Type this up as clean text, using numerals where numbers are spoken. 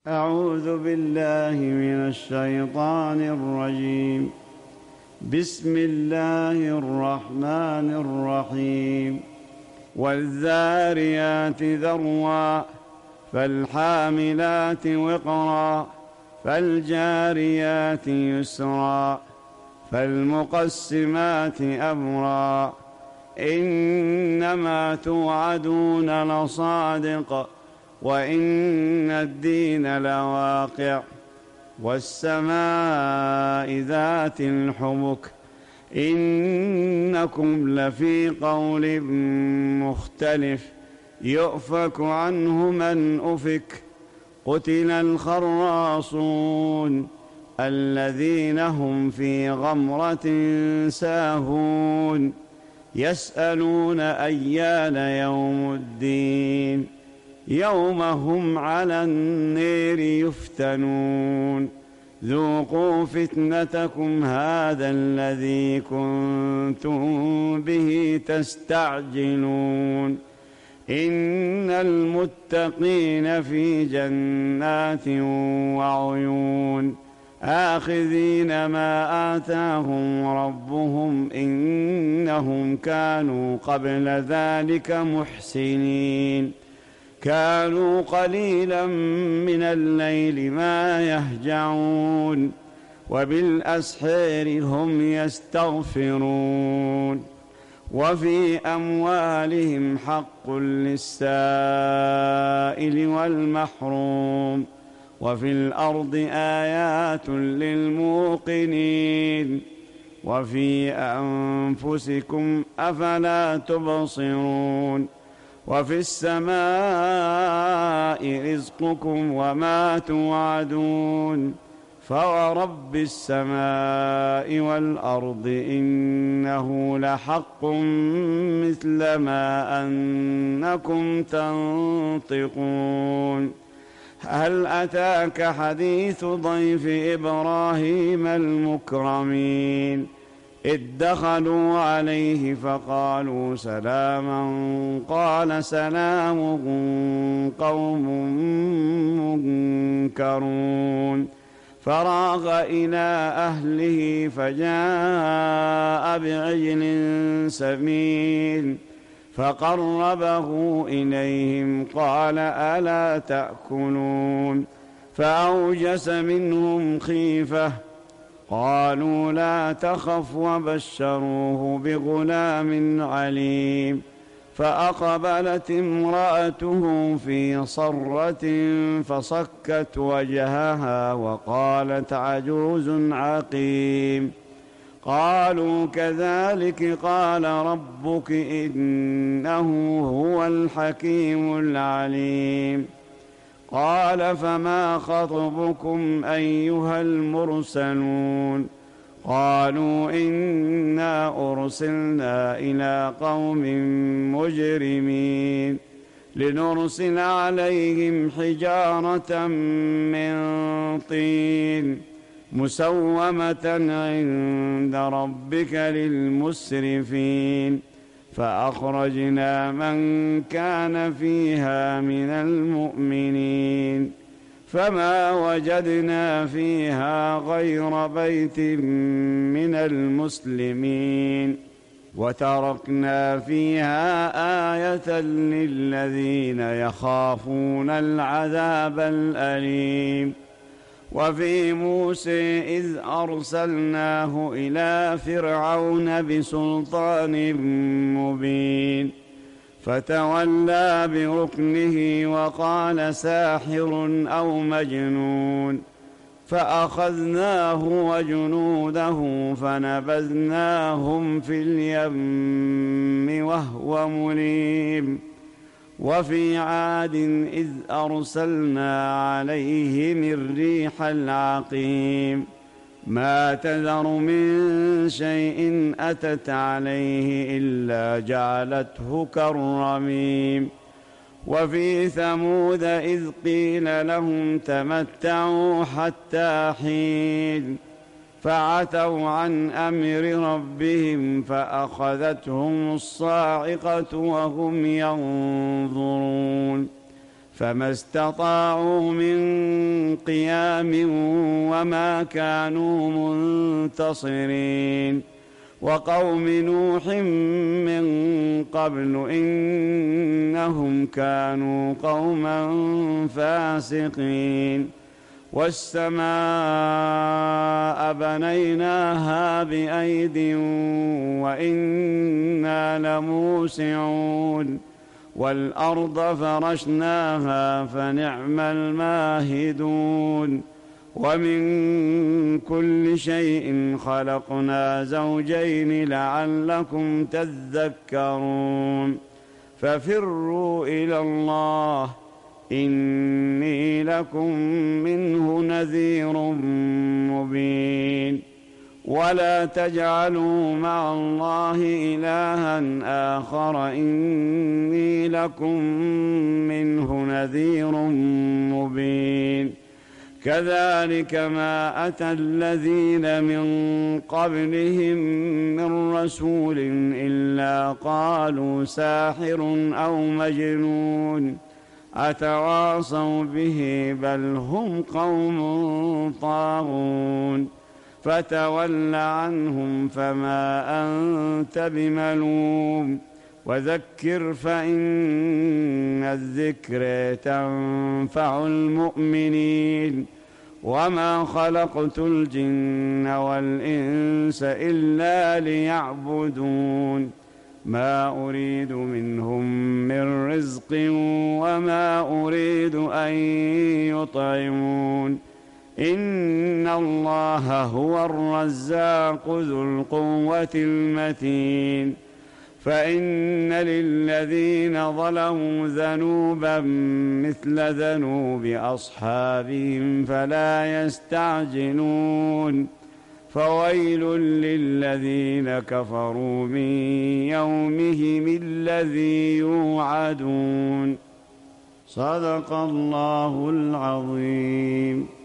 أعوذ بالله من الشيطان الرجيم. بسم الله الرحمن الرحيم. والذاريات ذروا فالحاملات وقرا فالجاريات يسرا فالمقسمات أمرا إنما توعدون لصادق وإن الدين لواقع والسماء ذات الحبك إنكم لفي قول مختلف يؤفك عنه من أفك قتل الخراصون الذين هم في غمرة ساهون يسألون أيان يوم الدين يوم هم على النير يفتنون ذوقوا فتنتكم هذا الذي كنتم به تستعجلون إن المتقين في جنات وعيون آخذين ما آتاهم ربهم إنهم كانوا قبل ذلك محسنين كانوا قليلا من الليل ما يهجعون وبالأسحار هم يستغفرون وفي أموالهم حق للسائل والمحروم وفي الأرض آيات للموقنين وفي أنفسكم أفلا تبصرون وفي السماء رزقكم وما توعدون فورب السماء والأرض إنه لحق مثل ما أنكم تنطقون هل أتاك حديث ضيف إبراهيم المكرمين إذ دخلوا عليه فقالوا سلاما قال سلام قوم منكرون فراغ إلى أهله فجاء بعجل سمين فقربه إليهم قال ألا تأكلون فأوجس منهم خيفة قالوا لا تخف وبشروه بغلام عليم فأقبلت امرأته في صرة فصكت وجهها وقالت عجوز عقيم قالوا كذلك قال ربك إنه هو الحكيم العليم قال فما خطبكم أيها المرسلون قالوا إنا أرسلنا إلى قوم مجرمين لنرسل عليهم حجارة من طين مسومة عند ربك للمسرفين فأخرجنا من كان فيها من المؤمنين فما وجدنا فيها غير بيت من المسلمين وتركنا فيها آية للذين يخافون العذاب الأليم وفي موسى إذ أرسلناه إلى فرعون بسلطان مبين فتولى بركنه وقال ساحر أو مجنون فأخذناه وجنوده فنبذناهم في اليم وهو مليم وفي عاد إذ أرسلنا عليهم الريح العقيم ما تذر من شيء أتت عليه إلا جعلته كالرميم وفي ثمود إذ قيل لهم تمتعوا حتى حين فعتوا عن أمر ربهم فأخذتهم الصاعقة وهم ينظرون فما استطاعوا من قيام وما كانوا منتصرين وقوم نوح من قبل إنهم كانوا قوما فاسقين والسماء بنيناها بأيد وإنا لموسعون والأرض فرشناها فنعم الماهدون ومن كل شيء خلقنا زوجين لعلكم تذكرون ففروا إلى الله إني لكم منه نذير مبين ولا تجعلوا مع الله إلها آخر إني لكم منه نذير مبين كذلك ما أتى الذين من قبلهم من رسول إلا قالوا ساحر أو مجنون أتواصوا به بل هم قوم طاغون فتول عنهم فما أنت بملوم وذكر فإن الذكر تنفع المؤمنين وما خلقت الجن والإنس إلا ليعبدون ما أريد منهم من رزق وما أريد أن يطعمون إن الله هو الرزاق ذو القوة المتين فإن للذين ظلموا ذنوبا مثل ذنوب أصحابهم فلا يستعجلون فويل للذين كفروا من يومهم الذي يوعدون صدق الله العظيم.